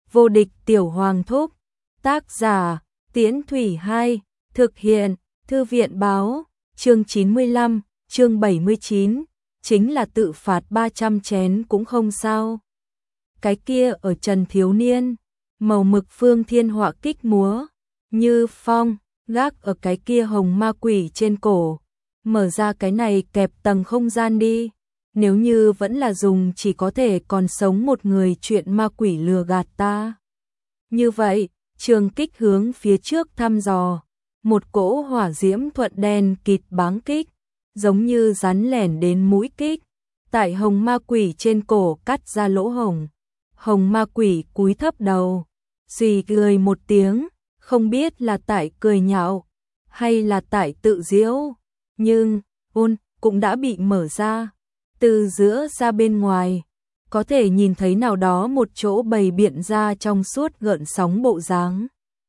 Vô địch tiểu hoàng thúc. Tác giả, Tiễn Thủy 2, thực hiện, Thư viện báo, chương 95, chương 79, chính là tự phạt 300 chén cũng không sao. Cái kia ở Trần Thiếu Niên, màu mực phương thiên họa kích múa, như phong, gác ở cái kia hồng ma quỷ trên cổ. Mở ra cái này kẹp tầng không gian đi. Nếu như vẫn là dùng chỉ có thể còn sống một người chuyện ma quỷ lừa gạt ta. Như vậy, trường kích hướng phía trước thăm dò. Một cỗ hỏa diễm thuận đen kịt báng kích, giống như rắn lẻn đến mũi kích. Tại hồng ma quỷ trên cổ cắt ra lỗ hổng. Hồng ma quỷ cúi thấp đầu, xì cười một tiếng, không biết là tại cười nhạo, hay là tại tự giễu. Nhưng, cũng đã bị mở ra. Từ giữa ra bên ngoài, có thể nhìn thấy nào đó một chỗ bày biện ra trong suốt gợn sóng bộ dáng.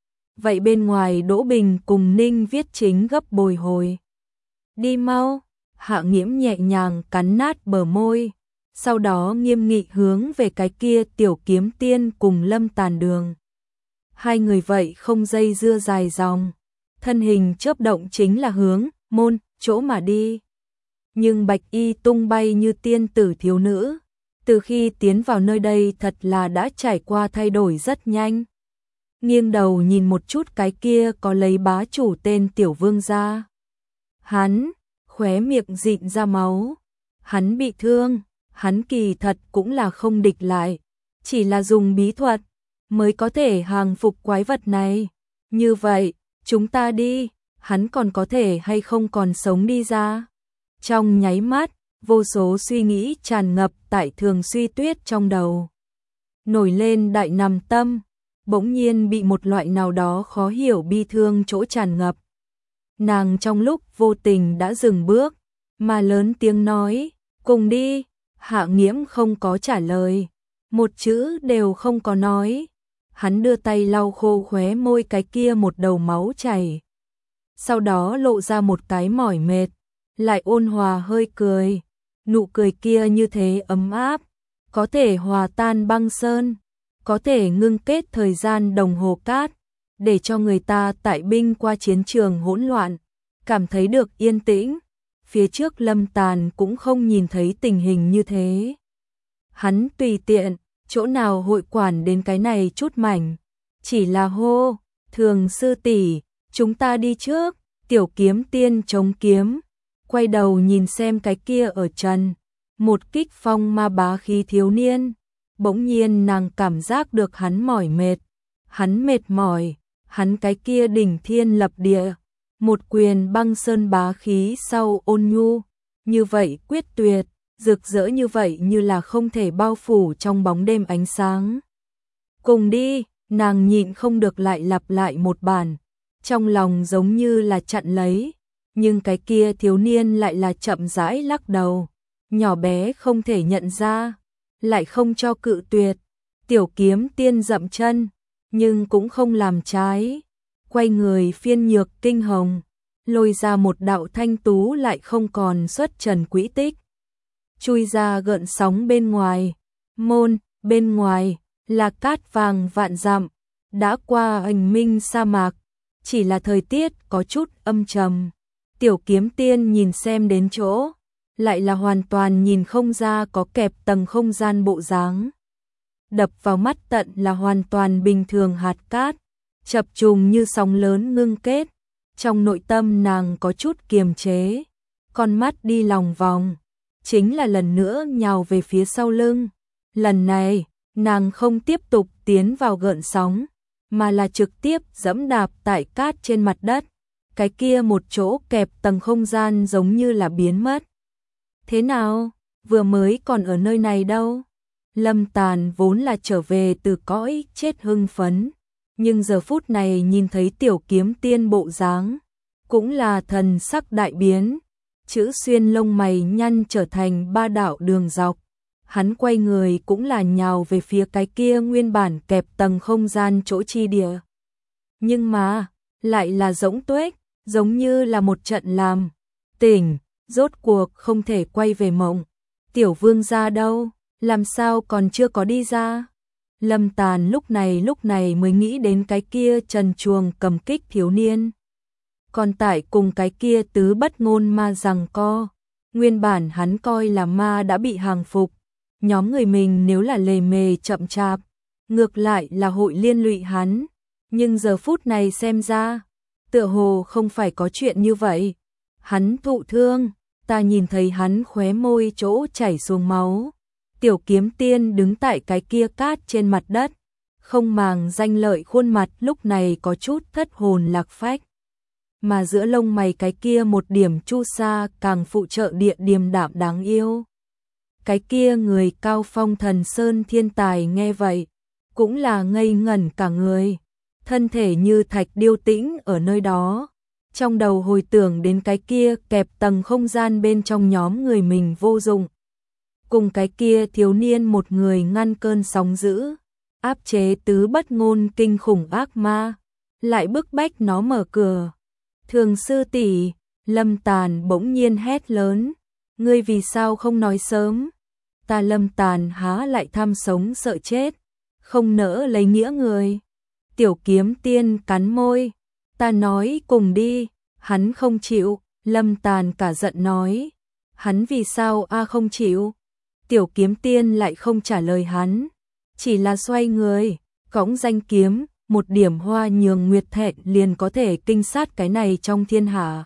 Vậy bên ngoài Đỗ Bình cùng Ninh Viết Chính gấp bồi hồi. Đi mau, Hạ Nghiễm nhẹ nhàng cắn nát bờ môi, sau đó nghiêm nghị hướng về cái kia Tiểu Kiếm Tiên cùng Lâm Tàn Đường. Hai người vậy không dây dưa dài dòng, thân hình chớp động chính là hướng môn chỗ mà đi. Nhưng bạch y tung bay như tiên tử thiếu nữ, từ khi tiến vào nơi đây thật là đã trải qua thay đổi rất nhanh. Nghiêng đầu nhìn một chút cái kia có lấy bá chủ tên Tiểu Vương gia. Hắn, khóe miệng dịn ra máu. Hắn bị thương, hắn kỳ thật cũng là không địch lại. Chỉ là dùng bí thuật, mới có thể hàng phục quái vật này. Như vậy, chúng ta đi, hắn còn có thể hay không còn sống đi ra. Trong nháy mắt, vô số suy nghĩ tràn ngập tại Thường Suy Tuyết trong đầu. Nổi lên đại nằm tâm, bỗng nhiên bị một loại nào đó khó hiểu bi thương chỗ tràn ngập. Nàng trong lúc vô tình đã dừng bước, mà lớn tiếng nói, cùng đi. Hạ Nghiễm không có trả lời, một chữ đều không có nói. Hắn đưa tay lau khô khóe môi cái kia một đầu máu chảy. Sau đó lộ ra một cái mỏi mệt, lại ôn hòa hơi cười. Nụ cười kia như thế ấm áp, có thể hòa tan băng sơn, có thể ngưng kết thời gian đồng hồ cát, để cho người ta tại binh qua chiến trường hỗn loạn, cảm thấy được yên tĩnh. Phía trước Lâm Tàn cũng không nhìn thấy tình hình như thế. Hắn tùy tiện, chỗ nào hội quản đến cái này chút mảnh, chỉ là hô, Thường sư tỷ, chúng ta đi trước. Tiểu Kiếm Tiên chống kiếm, quay đầu nhìn xem cái kia ở trần, một kích phong ma bá khí thiếu niên. Bỗng nhiên nàng cảm giác được hắn mỏi mệt, hắn mệt mỏi, hắn cái kia đỉnh thiên lập địa, một quyền băng sơn bá khí sau ôn nhu, như vậy quyết tuyệt, rực rỡ như vậy như là không thể bao phủ trong bóng đêm ánh sáng. Cùng đi, nàng nhịn không được lại lặp lại một bản, trong lòng giống như là chặn lấy, nhưng cái kia thiếu niên lại là chậm rãi lắc đầu, nhỏ bé không thể nhận ra, lại không cho cự tuyệt. Tiểu Kiếm Tiên dậm chân, nhưng cũng không làm trái, quay người phiên nhược kinh hồng, lôi ra một đạo thanh tú lại không còn xuất trần quỹ tích, chui ra gợn sóng bên ngoài. Môn bên ngoài là cát vàng vạn dặm, đã qua hành minh sa mạc, chỉ là thời tiết có chút âm trầm. Tiểu Kiếm Tiên nhìn xem đến chỗ, lại là hoàn toàn nhìn không ra có kẹp tầng không gian bộ dáng. Đập vào mắt tận là hoàn toàn bình thường hạt cát, chập trùng như sóng lớn ngưng kết. Trong nội tâm nàng có chút kiềm chế, con mắt đi lòng vòng, chính là lần nữa nhào về phía sau lưng. Lần này, nàng không tiếp tục tiến vào gợn sóng, mà là trực tiếp dẫm đạp tại cát trên mặt đất. Cái kia một chỗ kẹp tầng không gian giống như là biến mất. Thế nào, vừa mới còn ở nơi này đâu? Lâm Tàn vốn là trở về từ cõi chết hưng phấn, nhưng giờ phút này nhìn thấy Tiểu Kiếm Tiên bộ dáng, cũng là thần sắc đại biến, chữ xuyên lông mày nhăn trở thành ba đạo đường dọc. Hắn quay người cũng là nhào về phía cái kia nguyên bản kẹp tầng không gian chỗ chi địa. Nhưng mà, lại là rỗng tuếch, giống như là một trận làm tỉnh, rốt cuộc không thể quay về mộng. Tiểu Vương gia đâu, làm sao còn chưa có đi ra? Lâm Tàn lúc này mới nghĩ đến cái kia trần truồng cầm kích thiếu niên. Còn tại cùng cái kia tứ bất ngôn ma giằng co. Nguyên bản hắn coi là ma đã bị hàng phục. Nhóm người mình nếu là lề mề chậm chạp, ngược lại là hội liên lụy hắn. Nhưng giờ phút này xem ra, tựa hồ không phải có chuyện như vậy. Hắn thụ thương, ta nhìn thấy hắn khóe môi chỗ chảy xuống máu. Tiểu Kiếm Tiên đứng tại cái kia cát trên mặt đất, không màng danh lợi khuôn mặt lúc này có chút thất hồn lạc phách. Mà giữa lông mày cái kia một điểm chu sa càng phụ trợ địa điềm đạm đáng yêu. Cái kia người cao phong Thần Sơn thiên tài nghe vậy, cũng là ngây ngẩn cả người, thân thể như thạch điêu tĩnh ở nơi đó. Trong đầu hồi tưởng đến cái kia kẹp tầng không gian bên trong nhóm người mình vô dụng. Cùng cái kia thiếu niên một người ngăn cơn sóng dữ, áp chế tứ bất ngôn kinh khủng ác ma, lại bức bách nó mở cửa. Thường sư tỷ, Lâm Tàn bỗng nhiên hét lớn, ngươi vì sao không nói sớm? Ta Lâm Tàn há lại tham sống sợ chết, không nỡ lấy nghĩa người. Tiểu Kiếm Tiên cắn môi, ta nói cùng đi, hắn không chịu. Lâm Tàn cả giận nói, hắn vì sao không chịu? Tiểu Kiếm Tiên lại không trả lời hắn, chỉ là xoay người, cõng danh kiếm, một điểm hoa nhường nguyệt thẹn liền có thể kinh sát cái này trong thiên hạ.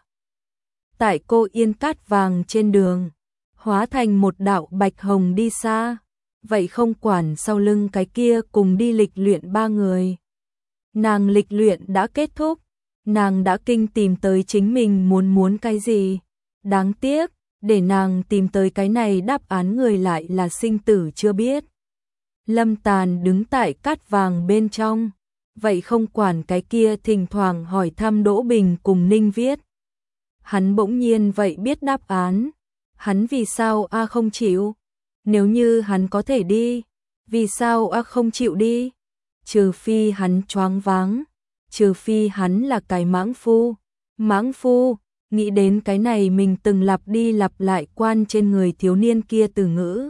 Tại cô yên cát vàng trên đường, hóa thành một đạo bạch hồng đi xa, vậy không quản sau lưng cái kia cùng đi lịch luyện ba người. Nàng lịch luyện đã kết thúc, nàng đã kinh tìm tới chính mình muốn cái gì. Đáng tiếc, để nàng tìm tới cái này đáp án người lại là sinh tử chưa biết. Lâm Tàn đứng tại cát vàng bên trong, vậy không quản cái kia thỉnh thoảng hỏi thăm Đỗ Bình cùng Ninh Viết. Hắn bỗng nhiên vậy biết đáp án, hắn vì sao không chịu? Nếu như hắn có thể đi, vì sao không chịu đi? Trừ phi hắn choáng váng, trừ phi hắn là cái mãng phu. Mãng phu, nghĩ đến cái này mình từng lặp đi lặp lại quan trên người thiếu niên kia từ ngữ.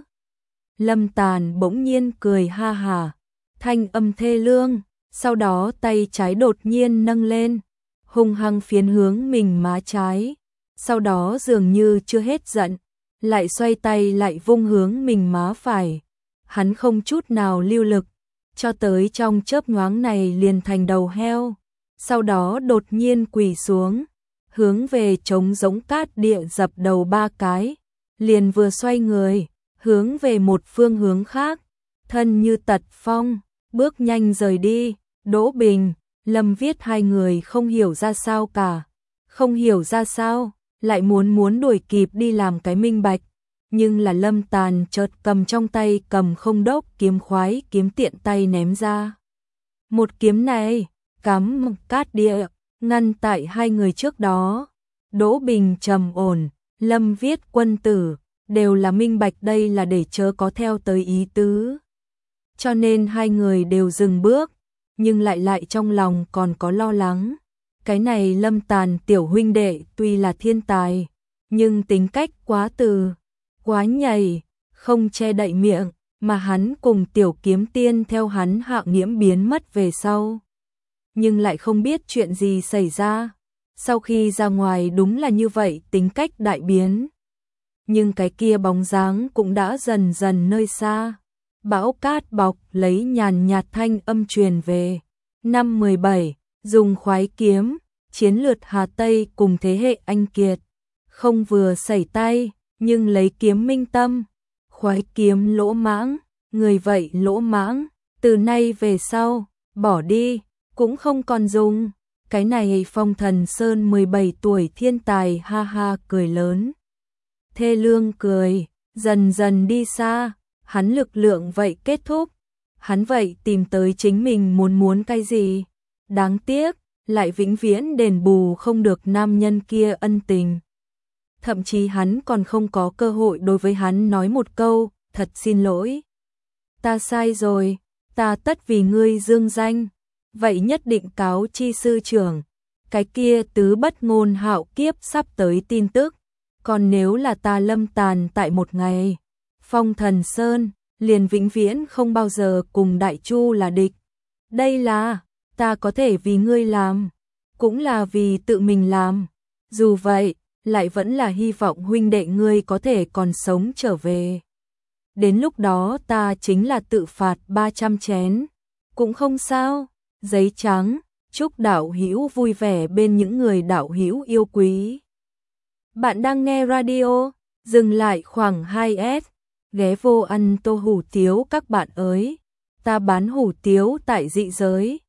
Lâm Tàn bỗng nhiên cười ha hà, thanh âm thê lương, sau đó tay trái đột nhiên nâng lên, hung hăng phiến hướng mình má trái, sau đó dường như chưa hết giận, lại xoay tay lại vung hướng mình má phải. Hắn không chút nào lưu lực, cho tới trong chớp nhoáng này liền thành đầu heo, sau đó đột nhiên quỳ xuống, hướng về trống giống cát địa dập đầu ba cái, liền vừa xoay người, hướng về một phương hướng khác, thân như tật phong, bước nhanh rời đi. Đỗ Bình, Lâm Viết hai người không hiểu ra sao cả, không hiểu ra sao, lại muốn đuổi kịp đi làm cái minh bạch, nhưng là Lâm Tàn chợt cầm trong tay cầm không đốc kiếm khoái kiếm tiện tay ném ra. Một kiếm này, cắm cát địa, ngăn tại hai người trước đó. Đỗ Bình trầm ổn, Lâm Viết quân tử, đều là minh bạch đây là để chớ có theo tới ý tứ. Cho nên hai người đều dừng bước, nhưng lại trong lòng còn có lo lắng. Cái này Lâm Tàn tiểu huynh đệ tuy là thiên tài, nhưng tính cách quá quá nhầy, không che đậy miệng, mà hắn cùng Tiểu Kiếm Tiên theo hắn hạng nhiễm biến mất về sau. Nhưng lại không biết chuyện gì xảy ra, sau khi ra ngoài đúng là như vậy tính cách đại biến. Nhưng cái kia bóng dáng cũng đã dần dần nơi xa. Bão cát bọc lấy nhàn nhạt thanh âm truyền về. Năm 17, dùng khoái kiếm, chiến lược Hà Tây cùng thế hệ anh kiệt. Không vừa sẩy tay, nhưng lấy kiếm minh tâm. Khoái kiếm lỗ mãng, người vậy lỗ mãng, từ nay về sau, bỏ đi, cũng không còn dùng. Cái này Phong Thần Sơn 17 tuổi thiên tài ha ha cười lớn. Thê lương cười, dần dần đi xa, hắn lực lượng vậy kết thúc. Hắn vậy tìm tới chính mình muốn cái gì. Đáng tiếc, lại vĩnh viễn đền bù không được nam nhân kia ân tình. Thậm chí hắn còn không có cơ hội đối với hắn nói một câu, thật xin lỗi. Ta sai rồi, ta tất vì ngươi dương danh. Vậy nhất định cáo chi sư trưởng. Cái kia tứ bất ngôn hạo kiếp sắp tới tin tức. Còn nếu là ta Lâm Tàn tại một ngày, Phong Thần Sơn, liền vĩnh viễn không bao giờ cùng Đại Chu là địch. Đây là, ta có thể vì ngươi làm, cũng là vì tự mình làm. Dù vậy, lại vẫn là hy vọng huynh đệ ngươi có thể còn sống trở về. Đến lúc đó ta chính là tự phạt 300 chén, cũng không sao. Giấy trắng, chúc đạo hữu vui vẻ bên những người đạo hữu yêu quý. Bạn đang nghe radio, dừng lại khoảng 2S, ghé vô ăn tô hủ tiếu các bạn ơi. Ta bán hủ tiếu tại dị giới.